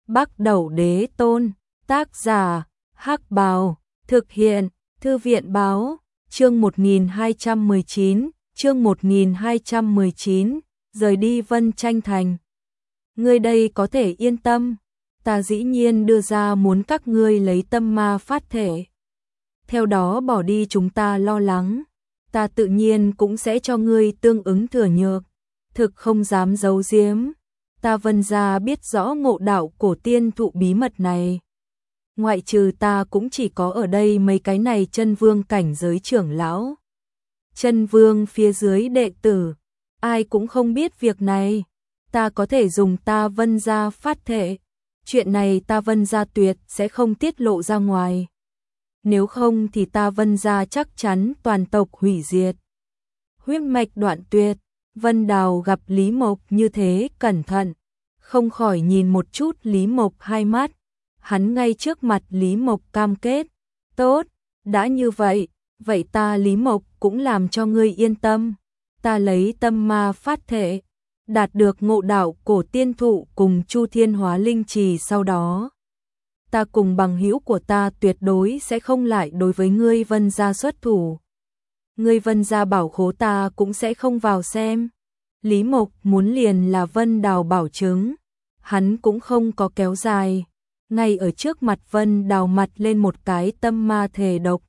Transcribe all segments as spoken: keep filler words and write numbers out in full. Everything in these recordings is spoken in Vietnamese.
Bắc Đẩu Đế Tôn, tác giả, Hắc Bào, thực hiện, Thư viện báo, chương một nghìn hai trăm mười chín, chương một nghìn hai trăm mười chín, rời đi Vân Tranh Thành. Ngươi đây có thể yên tâm, ta dĩ nhiên đưa ra muốn các ngươi lấy tâm ma phát thể. Theo đó bỏ đi chúng ta lo lắng, ta tự nhiên cũng sẽ cho ngươi tương ứng thừa nhược, thực không dám giấu giếm. Ta Vân gia biết rõ ngộ đạo cổ tiên thụ bí mật này. Ngoại trừ ta cũng chỉ có ở đây mấy cái này chân vương cảnh giới trưởng lão. Chân vương phía dưới đệ tử, ai cũng không biết việc này. Ta có thể dùng ta Vân gia phát thể. Chuyện này ta Vân gia tuyệt sẽ không tiết lộ ra ngoài. Nếu không thì ta Vân gia chắc chắn toàn tộc hủy diệt. Huyết mạch đoạn tuyệt. Vân Đào gặp Lý Mộc như thế cẩn thận, không khỏi nhìn một chút Lý Mộc hai mắt. Hắn ngay trước mặt Lý Mộc cam kết, tốt, đã như vậy, vậy ta Lý Mộc cũng làm cho ngươi yên tâm. Ta lấy tâm ma phát thể, đạt được ngộ đạo cổ tiên thụ cùng Chu Thiên Hóa Linh Trì sau đó. Ta cùng bằng hữu của ta tuyệt đối sẽ không lại đối với ngươi Vân gia xuất thủ. Ngươi Vân gia bảo khố ta cũng sẽ không vào xem. Lý Mộc muốn liền là Vân Đào bảo chứng, hắn cũng không có kéo dài, ngay ở trước mặt Vân Đào mặt lên một cái tâm ma thể độc.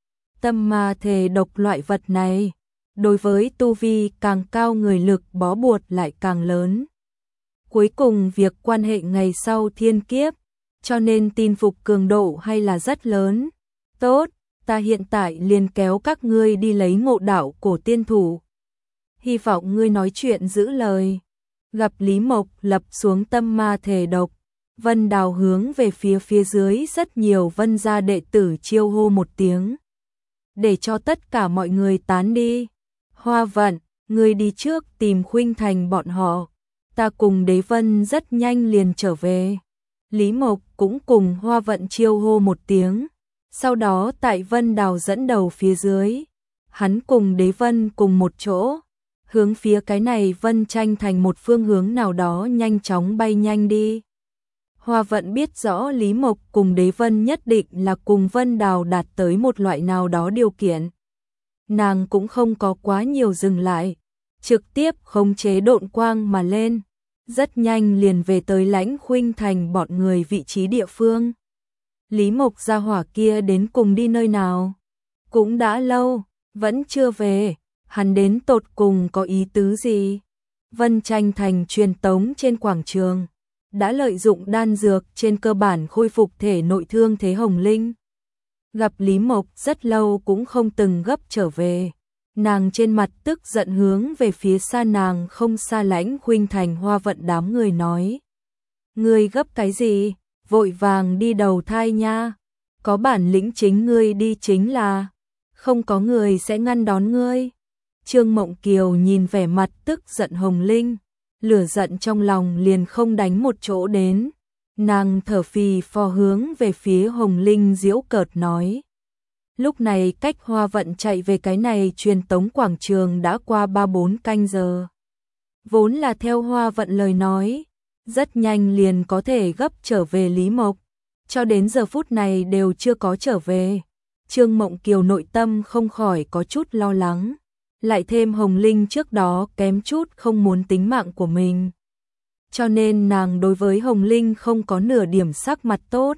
Tâm ma thể độc loại vật này, đối với tu vi càng cao người lực bó buộc lại càng lớn. Cuối cùng việc quan hệ ngày sau thiên kiếp, cho nên tin phục cường độ hay là rất lớn. Tốt, ta hiện tại liền kéo các ngươi đi lấy ngộ đạo cổ tiên thủ. Hy vọng ngươi nói chuyện giữ lời. Gặp Lý Mộc lập xuống tâm ma thể độc, Vân Đào hướng về phía phía dưới rất nhiều Vân gia đệ tử chiêu hô một tiếng, để cho tất cả mọi người tán đi. Hoa Vận, ngươi đi trước tìm Khuynh Thành bọn họ, ta cùng Đế Vân rất nhanh liền trở về. Lý Mộc cũng cùng Hoa Vận chiêu hô một tiếng, sau đó tại Vân Đào dẫn đầu phía dưới, hắn cùng Đế Vân cùng một chỗ, hướng phía cái này Vân Tranh Thành một phương hướng nào đó nhanh chóng bay nhanh đi. Hoa Vận biết rõ Lý Mộc cùng Đế Vân nhất định là cùng Vân Đào đạt tới một loại nào đó điều kiện. Nàng cũng không có quá nhiều dừng lại, trực tiếp khống chế độn quang mà lên, rất nhanh liền về tới Lãnh Khuynh Thành bọn người vị trí địa phương. Lý Mộc gia hỏa kia đến cùng đi nơi nào? Cũng đã lâu, vẫn chưa về. Hắn đến tột cùng có ý tứ gì? Vân Tranh Thành truyền tống trên quảng trường, đã lợi dụng đan dược trên cơ bản khôi phục thể nội thương thế Hồng Linh. Gặp Lý Mộc rất lâu cũng không từng gấp trở về, nàng trên mặt tức giận hướng về phía xa nàng không xa Lãnh Khuynh Thành Hoa Vận đám người nói. Ngươi gấp cái gì? Vội vàng đi đầu thai nha, có bản lĩnh chính ngươi đi chính là, không có người sẽ ngăn đón ngươi. Trương Mộng Kiều nhìn vẻ mặt tức giận Hồng Linh, lửa giận trong lòng liền không đánh một chỗ đến. Nàng thở phì phò hướng về phía Hồng Linh giễu cợt nói. Lúc này cách Hoa Vận chạy về cái này truyền tống quảng trường đã qua ba bốn canh giờ. Vốn là theo Hoa Vận lời nói, rất nhanh liền có thể gấp trở về Lý Mộc, cho đến giờ phút này đều chưa có trở về. Trương Mộng Kiều nội tâm không khỏi có chút lo lắng. Lại thêm Hồng Linh trước đó kém chút không muốn tính mạng của mình, cho nên nàng đối với Hồng Linh không có nửa điểm sắc mặt tốt.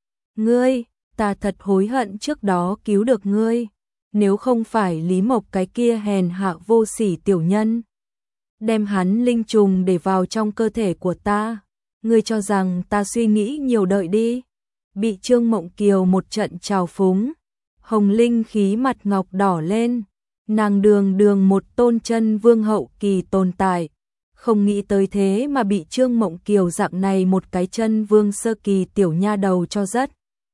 Ngươi, ta thật hối hận trước đó cứu được ngươi, nếu không phải Lý Mộc cái kia hèn hạ vô sỉ tiểu nhân, đem hắn linh trùng để vào trong cơ thể của ta, ngươi cho rằng ta suy nghĩ nhiều đợi đi. Bị Trương Mộng Kiều một trận trào phúng, Hồng Linh khí mặt ngọc đỏ lên. Nàng đường đường một tôn chân vương hậu kỳ tồn tại, không nghĩ tới thế mà bị Trương Mộng Kiều dạng này một cái chân vương sơ kỳ tiểu nha đầu cho rất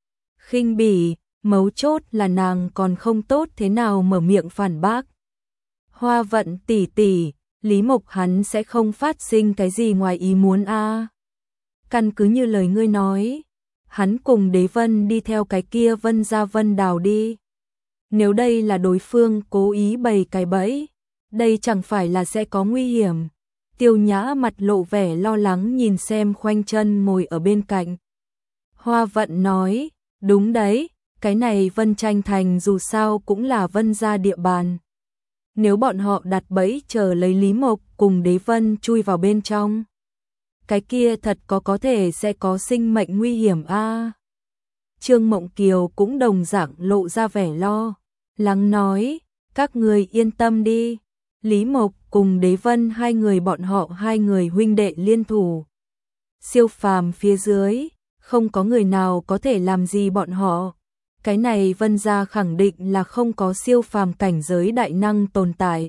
khinh bỉ, mấu chốt là nàng còn không tốt thế nào mở miệng phản bác. Hoa Vận tỷ tỷ, Lý Mộc hắn sẽ không phát sinh cái gì ngoài ý muốn a? À. Căn cứ như lời ngươi nói, hắn cùng Đế Vân đi theo cái kia Vân gia Vân Đào đi. Nếu đây là đối phương cố ý bày cái bẫy, đây chẳng phải là sẽ có nguy hiểm. Tiêu Nhã mặt lộ vẻ lo lắng nhìn xem Khoanh Chân ngồi ở bên cạnh. Hoa Vận nói, đúng đấy, cái này Vân Tranh Thành dù sao cũng là Vân gia địa bàn. Nếu bọn họ đặt bẫy chờ lấy Lý Mộc cùng Đế Vân chui vào bên trong, cái kia thật có có thể sẽ có sinh mệnh nguy hiểm a. À. Trương Mộng Kiều cũng đồng dạng lộ ra vẻ lo lắng nói, các người yên tâm đi, Lý Mộc cùng Đế Vân hai người bọn họ hai người huynh đệ liên thủ. Siêu phàm phía dưới, không có người nào có thể làm gì bọn họ. Cái này Vân gia khẳng định là không có siêu phàm cảnh giới đại năng tồn tại.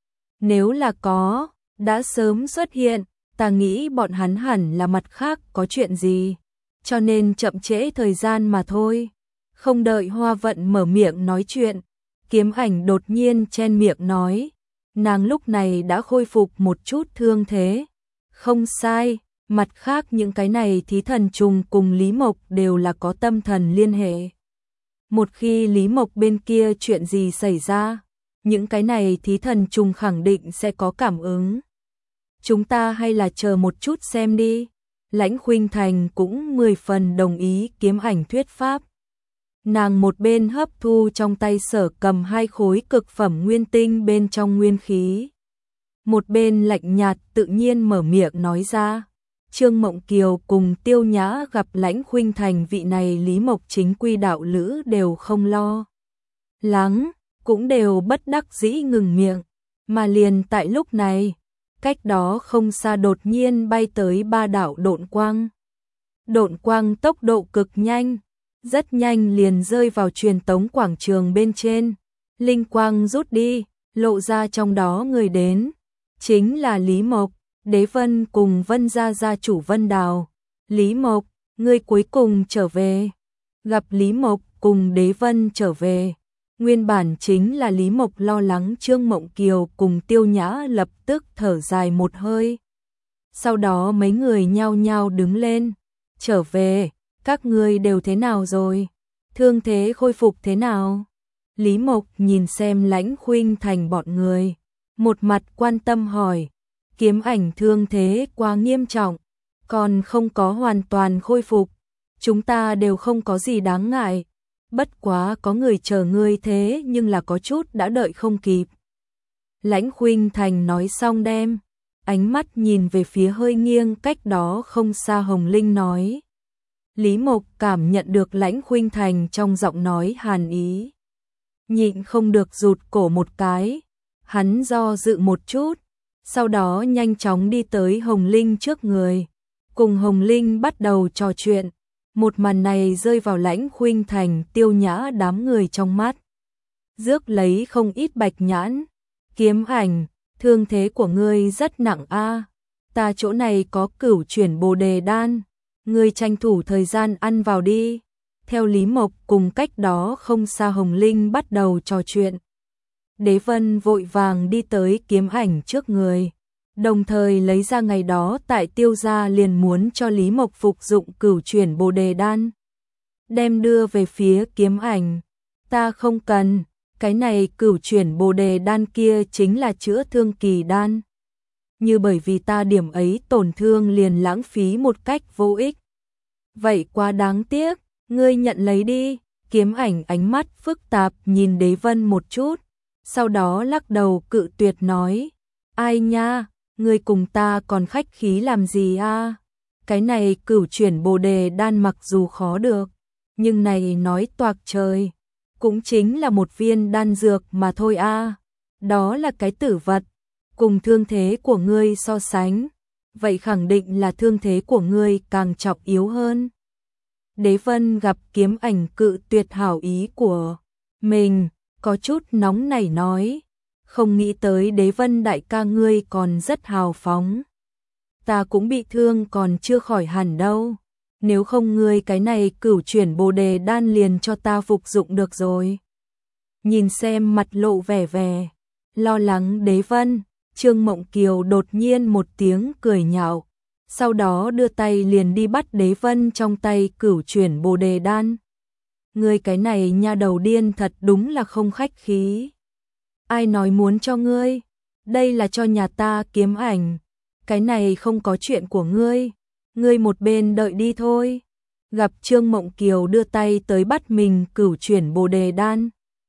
Nếu là có, đã sớm xuất hiện, ta nghĩ bọn hắn hẳn là mặt khác có chuyện gì, cho nên chậm trễ thời gian mà thôi. Không đợi Hoa Vận mở miệng nói chuyện, Kiếm Ảnh đột nhiên chen miệng nói, nàng lúc này đã khôi phục một chút thương thế. Không sai, mặt khác những cái này thí thần trùng cùng Lý Mộc đều là có tâm thần liên hệ. Một khi Lý Mộc bên kia chuyện gì xảy ra, những cái này thí thần trùng khẳng định sẽ có cảm ứng. Chúng ta hay là chờ một chút xem đi. Lãnh Khuynh Thành cũng mười phần đồng ý Kiếm Ảnh thuyết pháp. Nàng một bên hấp thu trong tay Sở Cầm hai khối cực phẩm nguyên tinh bên trong nguyên khí, một bên lạnh nhạt tự nhiên mở miệng nói ra. Trương Mộng Kiều cùng Tiêu Nhã gặp Lãnh Khuynh Thành vị này Lý Mộc chính quy đạo lữ đều không lo lắng, cũng đều bất đắc dĩ ngừng miệng, mà liền tại lúc này, cách đó không xa đột nhiên bay tới ba đạo độn quang. Độn quang tốc độ cực nhanh, rất nhanh liền rơi vào truyền tống quảng trường bên trên. Linh quang rút đi, lộ ra trong đó người đến, chính là Lý Mộc, Đế Vân cùng Vân gia gia chủ Vân Đào. Lý Mộc, ngươi cuối cùng trở về. Gặp Lý Mộc cùng Đế Vân trở về, nguyên bản chính là Lý Mộc lo lắng Trương Mộng Kiều cùng Tiêu Nhã lập tức thở dài một hơi. Sau đó mấy người nhao nhao đứng lên, trở về, các ngươi đều thế nào rồi? Thương thế khôi phục thế nào? Lý Mộc nhìn xem Lãnh Khuynh Thành bọn người, một mặt quan tâm hỏi. Kiếm Ảnh thương thế quá nghiêm trọng, còn không có hoàn toàn khôi phục, chúng ta đều không có gì đáng ngại, bất quá có người chờ ngươi thế nhưng là có chút đã đợi không kịp. Lãnh Khuynh Thành nói xong đem ánh mắt nhìn về phía hơi nghiêng cách đó không xa Hồng Linh nói. Lý Mộc cảm nhận được Lãnh Khuynh Thành trong giọng nói hàn ý, nhịn không được rụt cổ một cái, hắn do dự một chút, sau đó nhanh chóng đi tới Hồng Linh trước người, cùng Hồng Linh bắt đầu trò chuyện. Một màn này rơi vào Lãnh Khuynh Thành Tiêu Nhã đám người trong mắt, rước lấy không ít bạch nhãn. Kiếm Ảnh, thương thế của ngươi rất nặng a, ta chỗ này có cửu chuyển bồ đề đan, ngươi tranh thủ thời gian ăn vào đi. Theo Lý Mộc cùng cách đó không xa Hồng Linh bắt đầu trò chuyện, Đế Vân vội vàng đi tới Kiếm Ảnh trước người, đồng thời lấy ra ngày đó tại Tiêu gia liền muốn cho Lý Mộc phục dụng cửu chuyển bồ đề đan, đem đưa về phía Kiếm Ảnh. Ta không cần, cái này cửu chuyển bồ đề đan kia chính là chữa thương kỳ đan, như bởi vì ta điểm ấy tổn thương liền lãng phí một cách vô ích, vậy quá đáng tiếc, ngươi nhận lấy đi. Kiếm Ảnh ánh mắt phức tạp nhìn Đế Vân một chút, sau đó lắc đầu cự tuyệt nói, ai nha, ngươi cùng ta còn khách khí làm gì a? Cái này cửu chuyển bồ đề đan mặc dù khó được, nhưng này nói toạc trời, cũng chính là một viên đan dược mà thôi a. Đó là cái tử vật, cùng thương thế của ngươi so sánh, vậy khẳng định là thương thế của ngươi càng trọng yếu hơn. Đế Vân gặp Kiếm Ảnh cự tuyệt hảo ý của mình, có chút nóng nảy nói, không nghĩ tới Đế Vân đại ca ngươi còn rất hào phóng. Ta cũng bị thương còn chưa khỏi hẳn đâu, nếu không ngươi cái này cửu chuyển bồ đề đan liền cho ta phục dụng được rồi. Nhìn xem mặt lộ vẻ vẻ lo lắng Đế Vân, Trương Mộng Kiều đột nhiên một tiếng cười nhạo, sau đó đưa tay liền đi bắt Đế Vân trong tay cửu chuyển bồ đề đan. Ngươi cái này nha đầu điên thật đúng là không khách khí. Ai nói muốn cho ngươi? Đây là cho nhà ta Kiếm Ảnh. cái này không có chuyện của ngươi, ngươi một bên đợi đi thôi. Gặp Trương Mộng Kiều đưa tay tới bắt mình cửu chuyển Bồ Đề đan.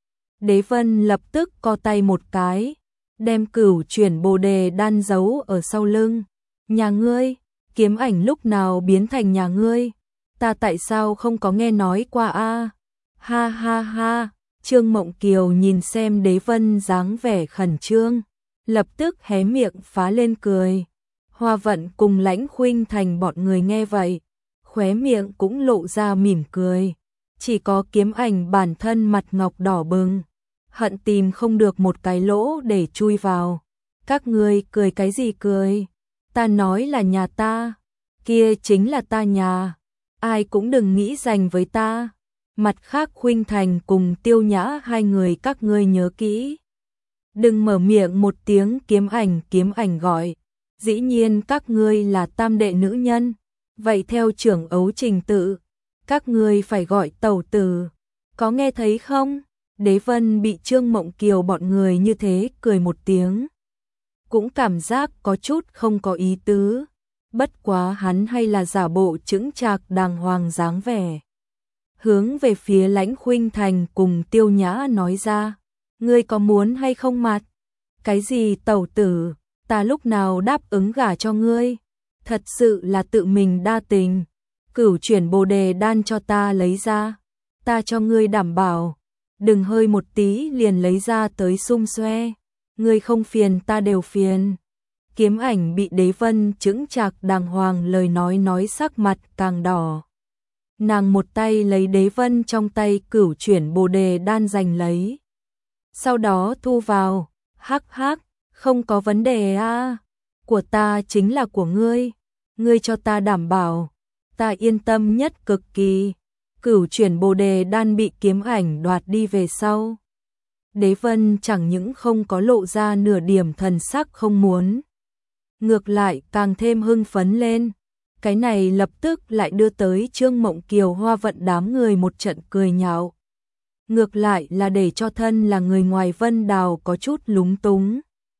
Đế Vân lập tức co tay một cái, đem cửu chuyển Bồ Đề đan giấu ở sau lưng. Nhà ngươi, Kiếm Ảnh lúc nào biến thành nhà ngươi? Ta tại sao không có nghe nói qua a? Ha ha ha, Trương Mộng Kiều nhìn xem Đế Vân dáng vẻ khẩn trương, lập tức hé miệng phá lên cười. Hoa Vận cùng Lãnh Khuynh Thành bọn người nghe vậy, khóe miệng cũng lộ ra mỉm cười. Chỉ có Kiếm Ảnh bản thân mặt ngọc đỏ bừng, hận tìm không được một cái lỗ để chui vào. Các ngươi cười cái gì cười? Ta nói là nhà ta, kia chính là ta nhà, ai cũng đừng nghĩ giành với ta. Mặt khác Khuynh Thành cùng Tiêu Nhã hai người các ngươi nhớ kỹ. Đừng mở miệng một tiếng Kiếm Ảnh Kiếm Ảnh gọi. Dĩ nhiên các ngươi là tam đệ nữ nhân, vậy theo trưởng ấu trình tự, các ngươi phải gọi tẩu tử, có nghe thấy không? Đế Vân bị Trương Mộng Kiều bọn người như thế cười một tiếng, cũng cảm giác có chút không có ý tứ, bất quá hắn hay là giả bộ chững chạc đàng hoàng dáng vẻ. Hướng về phía Lãnh Khuynh Thành cùng Tiêu Nhã nói ra, ngươi có muốn hay không mặt? Cái gì tẩu tử, ta lúc nào đáp ứng gả cho ngươi? Thật sự là tự mình đa tình. Cửu chuyển Bồ Đề đan cho ta lấy ra, ta cho ngươi đảm bảo, đừng hơi một tí liền lấy ra tới xung xoe, ngươi không phiền ta đều phiền. Kiếm Ảnh bị Đế Vân chững chạc đàng hoàng lời nói nói sắc mặt càng đỏ. Nàng một tay lấy Đế Vân trong tay cửu chuyển Bồ Đề đan giành lấy, sau đó thu vào. Hắc hắc, không có vấn đề a, của ta chính là của ngươi, ngươi cho ta đảm bảo, ta yên tâm nhất cực kỳ. Cửu chuyển Bồ Đề đan bị Kiếm Ảnh đoạt đi về sau, Đế Vân chẳng những không có lộ ra nửa điểm thần sắc không muốn, ngược lại càng thêm hưng phấn lên. Cái này lập tức lại đưa tới Trương Mộng Kiều Hoa Vận đám người một trận cười nhạo. Ngược lại là để cho thân là người ngoài Vân Đào có chút lúng túng.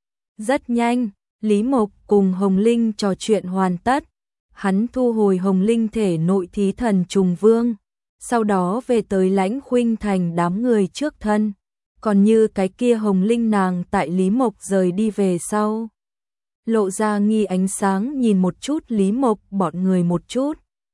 Rất nhanh, Lý Mộc cùng Hồng Linh trò chuyện hoàn tất. Hắn thu hồi Hồng Linh thể nội thí thần trùng vương, sau đó về tới Lãnh Khuynh Thành đám người trước thân. Còn như cái kia Hồng Linh nàng tại Lý Mộc rời đi về sau, lộ ra nghi ánh sáng nhìn một chút Lý Mộc bọn người một chút.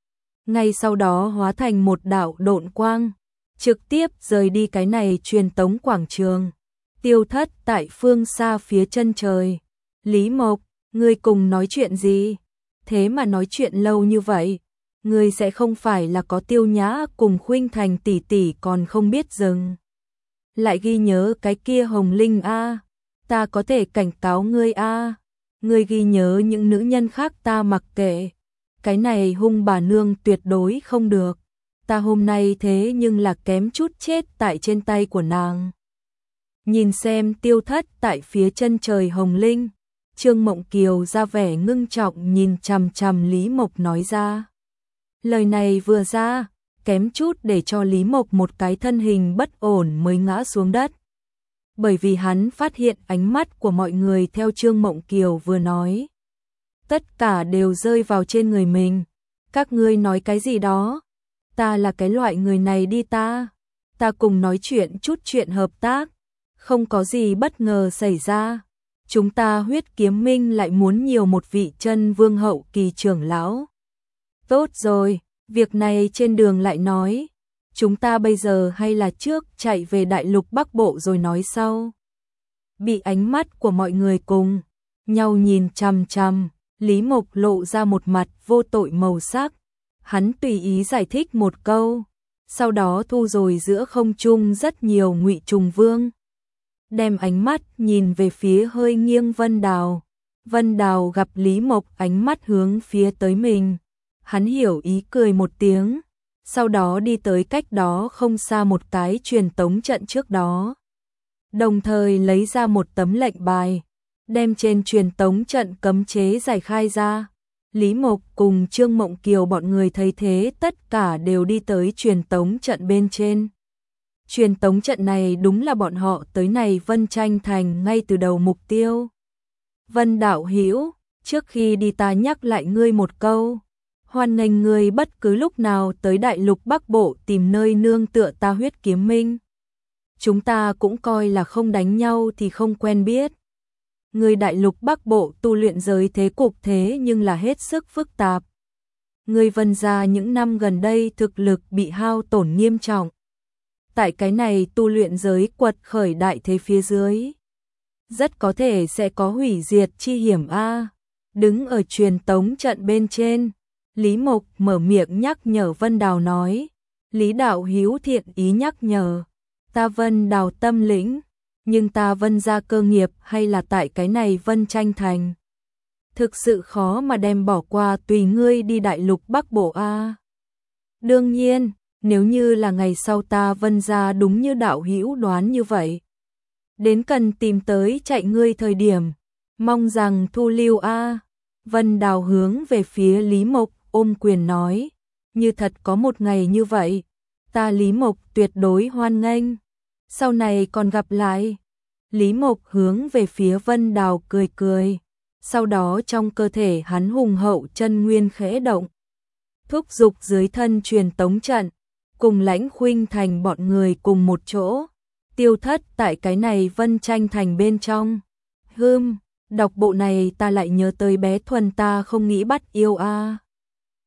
Ngay sau đó hóa thành một đạo độn quang, trực tiếp rời đi cái này truyền tống quảng trường, tiêu thất tại phương xa phía chân trời. Lý Mộc, ngươi cùng nói chuyện gì? Thế mà nói chuyện lâu như vậy, ngươi sẽ không phải là có Tiêu Nhã cùng Khuynh Thành tỷ tỷ còn không biết dừng lại ghi nhớ cái kia Hồng Linh a? Ta có thể cảnh cáo ngươi a, ngươi ghi nhớ những nữ nhân khác ta mặc kệ, cái này hung bà nương tuyệt đối không được. Ta hôm nay thế nhưng là kém chút chết tại trên tay của nàng. Nhìn xem tiêu thất tại phía chân trời Hồng Linh, Trương Mộng Kiều ra vẻ ngưng trọng nhìn chằm chằm Lý Mộc nói ra. Lời này vừa ra, kém chút để cho Lý Mộc một cái thân hình bất ổn mới ngã xuống đất. Bởi vì hắn phát hiện ánh mắt của mọi người theo Trương Mộng Kiều vừa nói, tất cả đều rơi vào trên người mình. Các ngươi nói cái gì đó? Ta là cái loại người này đi ta. Ta cùng nói chuyện chút chuyện hợp tác, không có gì bất ngờ xảy ra. Chúng ta Huyết Kiếm Minh lại muốn nhiều một vị chân vương hậu kỳ trưởng lão. Tốt rồi, việc này trên đường lại nói. Chúng ta bây giờ hay là trước chạy về đại lục Bắc Bộ rồi nói sau. Bị ánh mắt của mọi người cùng nhau nhìn chằm chằm, Lý Mộc lộ ra một mặt vô tội màu sắc. Hắn tùy ý giải thích một câu, sau đó thu rồi giữa không trung rất nhiều ngụy trùng vương. Đem ánh mắt nhìn về phía hơi nghiêng Vân Đào. Vân Đào gặp Lý Mộc ánh mắt hướng phía tới mình. Hắn hiểu ý cười một tiếng, sau đó đi tới cách đó không xa một cái truyền tống trận trước đó. Đồng thời lấy ra một tấm lệnh bài, đem trên truyền tống trận cấm chế giải khai ra. Lý Mộc cùng Trương Mộng Kiều bọn người thấy thế tất cả đều đi tới truyền tống trận bên trên. Truyền tống trận này đúng là bọn họ tới này Vân Tranh Thành ngay từ đầu mục tiêu. Vân đạo hữu, trước khi đi ta nhắc lại ngươi một câu, hoan nghênh ngươi bất cứ lúc nào tới đại lục Bắc Bộ tìm nơi nương tựa ta Huyết Kiếm Minh. Chúng ta cũng coi là không đánh nhau thì không quen biết. Người đại lục Bắc Bộ tu luyện giới thế cục thế nhưng là hết sức phức tạp. Người Vân gia những năm gần đây thực lực bị hao tổn nghiêm trọng. Tại cái này tu luyện giới quật khởi đại thế phía dưới, rất có thể sẽ có hủy diệt chi hiểm a. Đứng ở truyền tống trận bên trên, Lý Mộc mở miệng nhắc nhở Vân Đào nói, Lý đạo hữu thiện ý nhắc nhở, ta Vân Đào tâm lĩnh, nhưng ta Vân gia cơ nghiệp hay là tại cái này Vân Tranh Thành. Thực sự khó mà đem bỏ qua, tùy ngươi đi đại lục Bắc Bộ a. Đương nhiên, nếu như là ngày sau ta Vân gia đúng như đạo hữu đoán như vậy, đến cần tìm tới chạy ngươi thời điểm, mong rằng thu lưu a. Vân Đào hướng về phía Lý Mộc ôm quyền nói, như thật có một ngày như vậy, ta Lý Mộc tuyệt đối hoan nghênh, sau này còn gặp lại. Lý Mộc hướng về phía Vân Đào cười cười, sau đó trong cơ thể hắn hùng hậu chân nguyên khẽ động, thúc giục dưới thân truyền tống trận, cùng Lãnh Khuynh Thành bọn người cùng một chỗ, tiêu thất tại cái này Vân Tranh Thành bên trong. Hừm, đọc bộ này ta lại nhớ tới bé Thuần ta không nghĩ bắt yêu a.